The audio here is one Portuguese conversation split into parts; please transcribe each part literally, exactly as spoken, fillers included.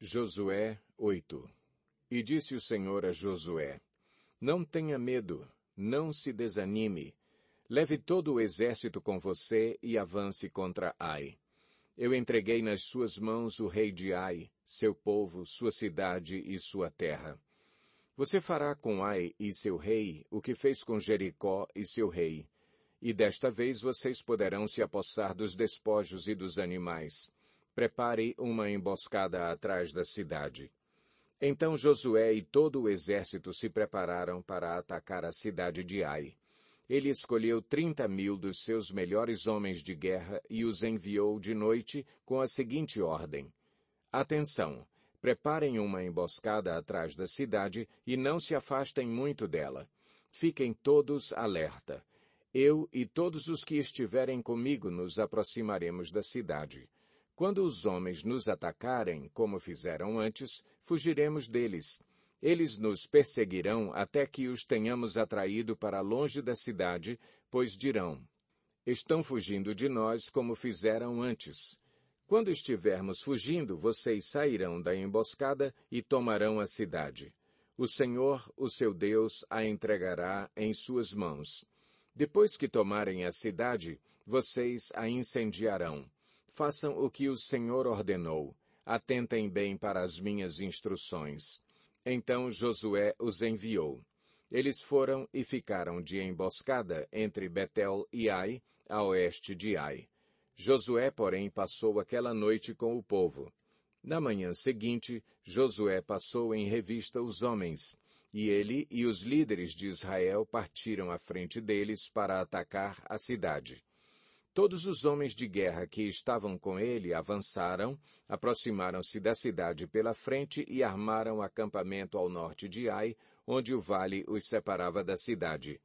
Josué oito. E disse o Senhor a Josué: Não tenha medo, não se desanime. Leve todo o exército com você e avance contra Ai. Eu entreguei nas suas mãos o rei de Ai, seu povo, sua cidade e sua terra. Você fará com Ai e seu rei o que fez com Jericó e seu rei. E desta vez vocês poderão se apossar dos despojos e dos animais. Prepare uma emboscada atrás da cidade. Então Josué e todo o exército se prepararam para atacar a cidade de Ai. Ele escolheu trinta mil dos seus melhores homens de guerra e os enviou de noite com a seguinte ordem: Atenção! Preparem uma emboscada atrás da cidade e não se afastem muito dela. Fiquem todos alerta. Eu e todos os que estiverem comigo nos aproximaremos da cidade. Quando os homens nos atacarem, como fizeram antes, fugiremos deles. Eles nos perseguirão até que os tenhamos atraído para longe da cidade, pois dirão: Estão fugindo de nós como fizeram antes. Quando estivermos fugindo, vocês sairão da emboscada e tomarão a cidade. O Senhor, o seu Deus, a entregará em suas mãos. Depois que tomarem a cidade, vocês a incendiarão. Façam o que o Senhor ordenou. Atentem bem para as minhas instruções. Então Josué os enviou. Eles foram e ficaram de emboscada entre Betel e Ai, a oeste de Ai. Josué, porém, passou aquela noite com o povo. Na manhã seguinte, Josué passou em revista os homens, e ele e os líderes de Israel partiram à frente deles para atacar a cidade. Todos os homens de guerra que estavam com ele avançaram, aproximaram-se da cidade pela frente e armaram acampamento ao norte de Ai, onde o vale os separava da cidade.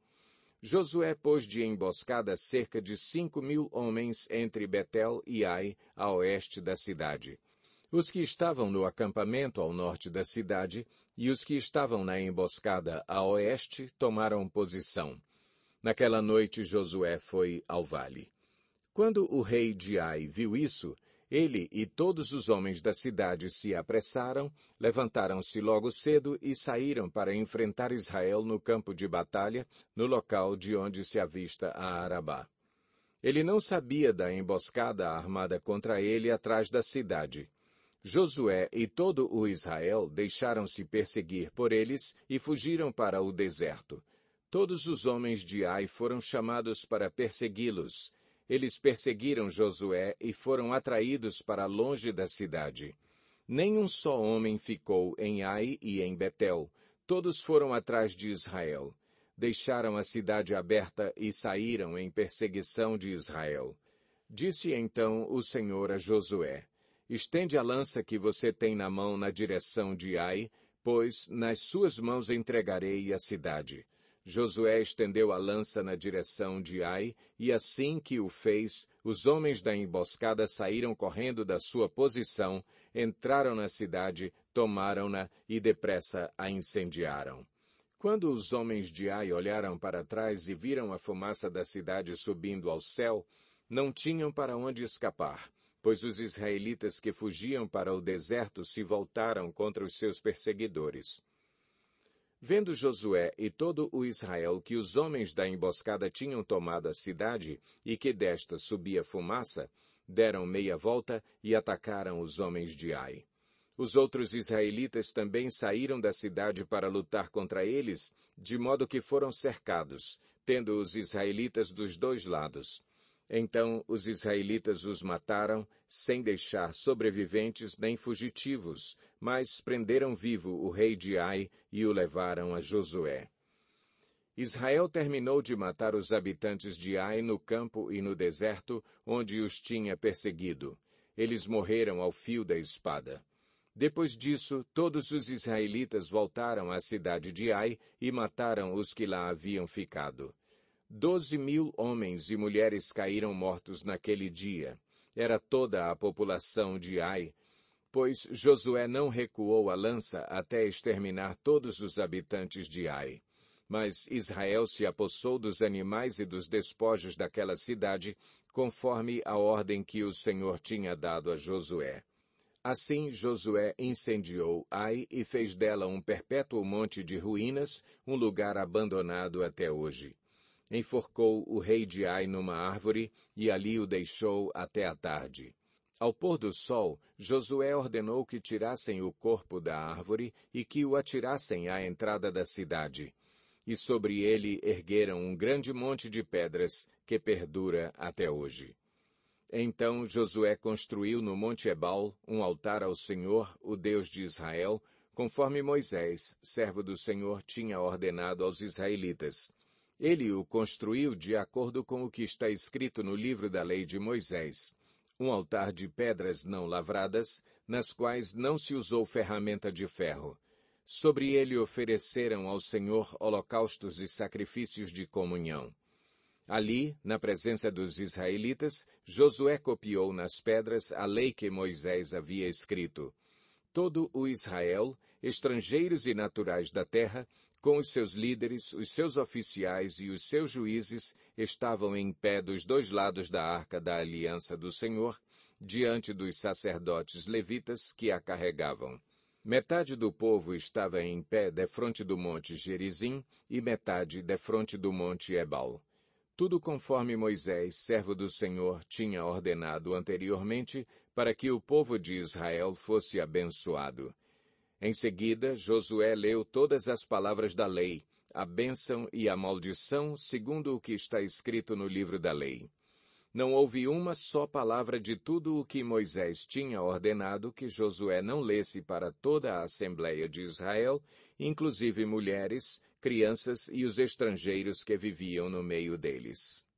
Josué pôs de emboscada cerca de cinco mil homens entre Betel e Ai, a oeste da cidade. Os que estavam no acampamento ao norte da cidade e os que estavam na emboscada a oeste tomaram posição. Naquela noite Josué foi ao vale. Quando o rei de Ai viu isso, ele e todos os homens da cidade se apressaram, levantaram-se logo cedo e saíram para enfrentar Israel no campo de batalha, no local de onde se avista a Arabá. Ele não sabia da emboscada armada contra ele atrás da cidade. Josué e todo o Israel deixaram-se perseguir por eles e fugiram para o deserto. Todos os homens de Ai foram chamados para persegui-los. Eles perseguiram Josué e foram atraídos para longe da cidade. Nem um só homem ficou em Ai e em Betel. Todos foram atrás de Israel. Deixaram a cidade aberta e saíram em perseguição de Israel. Disse então o Senhor a Josué: Estende a lança que você tem na mão na direção de Ai, pois nas suas mãos entregarei a cidade. Josué estendeu a lança na direção de Ai, e assim que o fez, os homens da emboscada saíram correndo da sua posição, entraram na cidade, tomaram-na e depressa a incendiaram. Quando os homens de Ai olharam para trás e viram a fumaça da cidade subindo ao céu, não tinham para onde escapar, pois os israelitas que fugiam para o deserto se voltaram contra os seus perseguidores. Vendo Josué e todo o Israel que os homens da emboscada tinham tomado a cidade e que desta subia fumaça, deram meia volta e atacaram os homens de Ai. Os outros israelitas também saíram da cidade para lutar contra eles, de modo que foram cercados, tendo os israelitas dos dois lados. Então os israelitas os mataram, sem deixar sobreviventes nem fugitivos, mas prenderam vivo o rei de Ai e o levaram a Josué. Israel terminou de matar os habitantes de Ai no campo e no deserto, onde os tinha perseguido. Eles morreram ao fio da espada. Depois disso, todos os israelitas voltaram à cidade de Ai e mataram os que lá haviam ficado. Doze mil homens e mulheres caíram mortos naquele dia. Era toda a população de Ai, pois Josué não recuou a lança até exterminar todos os habitantes de Ai. Mas Israel se apossou dos animais e dos despojos daquela cidade, conforme a ordem que o Senhor tinha dado a Josué. Assim Josué incendiou Ai e fez dela um perpétuo monte de ruínas, um lugar abandonado até hoje. Enforcou o rei de Ai numa árvore e ali o deixou até a tarde. Ao pôr do sol, Josué ordenou que tirassem o corpo da árvore e que o atirassem à entrada da cidade. E sobre ele ergueram um grande monte de pedras que perdura até hoje. Então Josué construiu no Monte Ebal um altar ao Senhor, o Deus de Israel, conforme Moisés, servo do Senhor, tinha ordenado aos israelitas. Ele o construiu de acordo com o que está escrito no livro da lei de Moisés. Um altar de pedras não lavradas, nas quais não se usou ferramenta de ferro. Sobre ele ofereceram ao Senhor holocaustos e sacrifícios de comunhão. Ali, na presença dos israelitas, Josué copiou nas pedras a lei que Moisés havia escrito. Todo o Israel, estrangeiros e naturais da terra, com os seus líderes, os seus oficiais e os seus juízes, estavam em pé dos dois lados da arca da aliança do Senhor, diante dos sacerdotes levitas que a carregavam. Metade do povo estava em pé defronte do monte Gerizim e metade defronte do monte Ebal. Tudo conforme Moisés, servo do Senhor, tinha ordenado anteriormente para que o povo de Israel fosse abençoado. Em seguida, Josué leu todas as palavras da lei, a bênção e a maldição, segundo o que está escrito no livro da lei. Não houve uma só palavra de tudo o que Moisés tinha ordenado que Josué não lesse para toda a Assembleia de Israel, inclusive mulheres, crianças e os estrangeiros que viviam no meio deles.